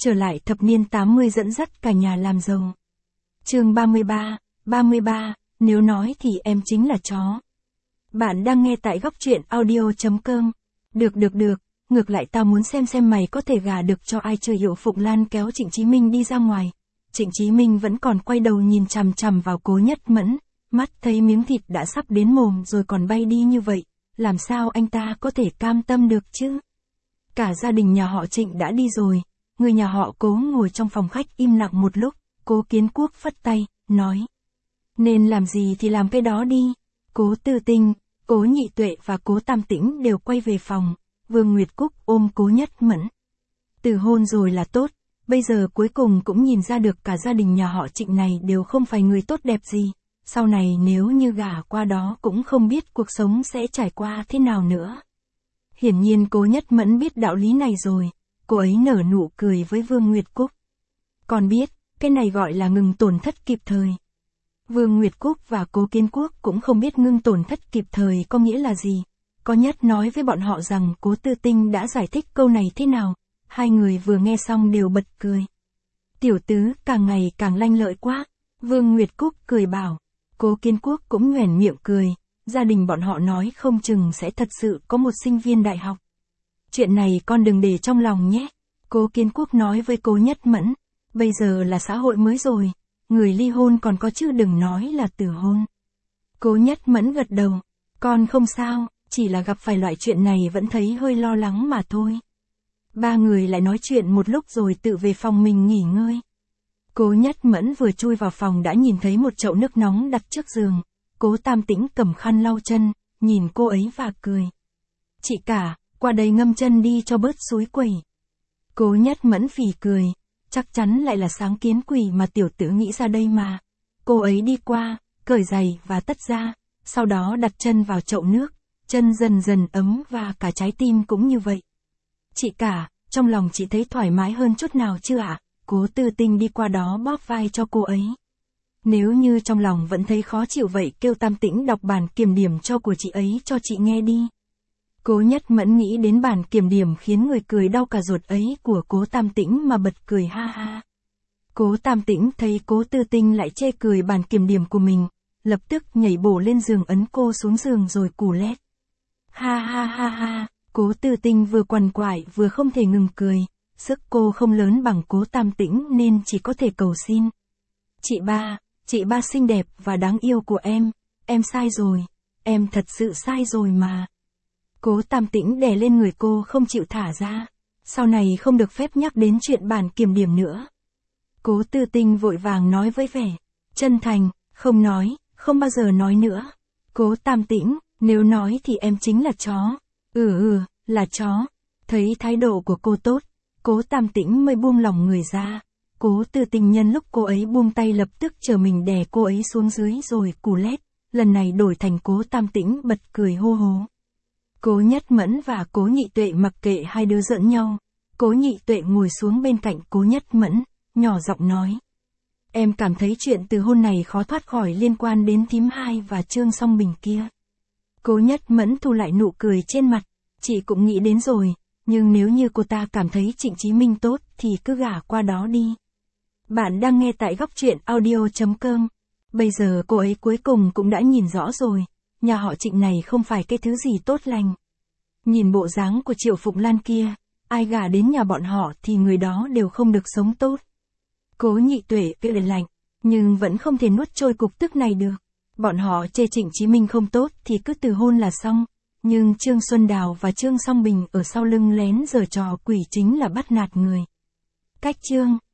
trở lại thập niên 80 dẫn dắt cả nhà làm giàu. Chương 33, nếu nói thì em chính là chó. Bạn đang nghe tại góc truyện audio.com. Được, ngược lại tao muốn xem mày có thể gả được cho ai chưa. Hiệu Phụng Lan kéo Trịnh Chí Minh đi ra ngoài. Trịnh Chí Minh vẫn còn quay đầu nhìn chằm chằm vào Cố Nhất Mẫn, mắt thấy miếng thịt đã sắp đến mồm rồi còn bay đi như vậy, làm sao anh ta có thể cam tâm được chứ? Cả gia đình nhà họ Trịnh đã đi rồi, người nhà họ Cố ngồi trong phòng khách im lặng một lúc, Cố Kiến Quốc phất tay, nói: nên làm gì thì làm cái đó đi. Cố Tư Tinh, Cố Nhị Tuệ và Cố Tam Tĩnh đều quay về phòng, Vương Nguyệt Cúc ôm Cố Nhất Mẫn. Từ hôn rồi là tốt, bây giờ cuối cùng cũng nhìn ra được cả gia đình nhà họ Trịnh này đều không phải người tốt đẹp gì, sau này nếu như gả qua đó cũng không biết cuộc sống sẽ trải qua thế nào nữa. Hiển nhiên Cố Nhất Mẫn biết đạo lý này rồi, cô ấy nở nụ cười với Vương Nguyệt Cúc. Còn biết, cái này gọi là ngừng tổn thất kịp thời. Vương Nguyệt Cúc và Cố Kiến Quốc cũng không biết ngưng tổn thất kịp thời có nghĩa là gì. Có Nhất nói với bọn họ rằng Cố Tư Tinh đã giải thích câu này thế nào, hai người vừa nghe xong đều bật cười. Tiểu tứ càng ngày càng lanh lợi quá, Vương Nguyệt Cúc cười bảo. Cố Kiến Quốc cũng nhoẻn miệng cười, gia đình bọn họ nói không chừng sẽ thật sự có một sinh viên đại học. Chuyện này con đừng để trong lòng nhé, Cố Kiến Quốc nói với Cố Nhất Mẫn, bây giờ là xã hội mới rồi, người ly hôn còn có chứ đừng nói là tử hôn. Cố Nhất Mẫn gật đầu, con không sao, chỉ là gặp phải loại chuyện này vẫn thấy hơi lo lắng mà thôi. Ba người lại nói chuyện một lúc rồi tự về phòng mình nghỉ ngơi. Cố Nhất Mẫn vừa chui vào phòng đã nhìn thấy một chậu nước nóng đặt trước giường. Cố Tam Tĩnh cầm khăn lau chân, nhìn cô ấy và cười. Chị cả, qua đây ngâm chân đi cho bớt xúi quẩy. Cố Nhất Mẫn phì cười, chắc chắn lại là sáng kiến quỷ mà tiểu tử nghĩ ra đây mà. Cô ấy đi qua, cởi giày và tất ra, sau đó đặt chân vào chậu nước, chân dần dần ấm và cả trái tim cũng như vậy. Chị cả, trong lòng chị thấy thoải mái hơn chút nào chưa ạ? Cố Tư Tinh đi qua đó bóp vai cho cô ấy. Nếu như trong lòng vẫn thấy khó chịu vậy kêu Tam Tĩnh đọc bản kiểm điểm của chị ấy cho chị nghe đi. Cố Nhất Mẫn nghĩ đến bản kiểm điểm khiến người cười đau cả ruột ấy của Cố Tam Tĩnh mà bật cười ha ha. Cố Tam Tĩnh thấy Cố Tư Tinh lại chê cười bản kiểm điểm của mình, lập tức nhảy bổ lên giường ấn cô xuống giường rồi cù lét. Ha ha ha ha, Cố Tư Tinh vừa quằn quại vừa không thể ngừng cười, sức cô không lớn bằng Cố Tam Tĩnh nên chỉ có thể cầu xin. Chị ba xinh đẹp và đáng yêu của em sai rồi, em thật sự sai rồi mà. Cố Tam Tĩnh đè lên người cô không chịu thả ra, sau này không được phép nhắc đến chuyện bản kiểm điểm nữa. Cố Tư Tinh vội vàng nói với vẻ chân thành, không nói, không bao giờ nói nữa. Cố Tam Tĩnh, nếu nói thì em chính là chó. Là chó. Thấy thái độ của cô tốt, Cố Tam Tĩnh mới buông lòng người ra. Cố Tư Tinh nhân lúc cô ấy buông tay lập tức chờ mình đè cô ấy xuống dưới rồi cù lét, lần này đổi thành Cố Tam Tĩnh bật cười hô hố. Cố Nhất Mẫn và Cố Nhị Tuệ mặc kệ hai đứa giỡn nhau, Cố Nhị Tuệ ngồi xuống bên cạnh Cố Nhất Mẫn, nhỏ giọng nói. Em cảm thấy chuyện từ hôn này khó thoát khỏi liên quan đến thím hai và Trương Song Bình kia. Cố Nhất Mẫn thu lại nụ cười trên mặt, chị cũng nghĩ đến rồi, nhưng nếu như cô ta cảm thấy Trịnh Chí Minh tốt thì cứ gả qua đó đi. Bạn đang nghe tại góc truyện audio.com. Bây giờ cô ấy cuối cùng cũng đã nhìn rõ rồi, nhà họ Trịnh này không phải cái thứ gì tốt lành. Nhìn bộ dáng của Triệu Phụng Lan kia, ai gả đến nhà bọn họ thì người đó đều không được sống tốt. Cố Nhị Tuệ cười lạnh, nhưng vẫn không thể nuốt trôi cục tức này được. Bọn họ chê Trịnh Chí Minh không tốt thì cứ từ hôn là xong, nhưng Trương Xuân Đào và Trương Song Bình ở sau lưng lén giở trò quỷ chính là bắt nạt người. Cách chương